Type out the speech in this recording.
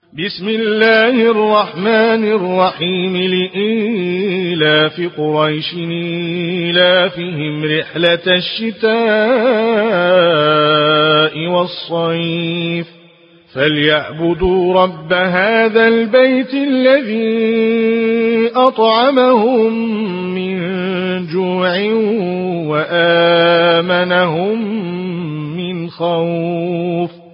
بسم الله الرحمن الرحيم لإيلاف قريش إيلافهم رحلة الشتاء والصيف فليعبدوا رب هذا البيت الذي أطعمهم من جوع وآمنهم من خوف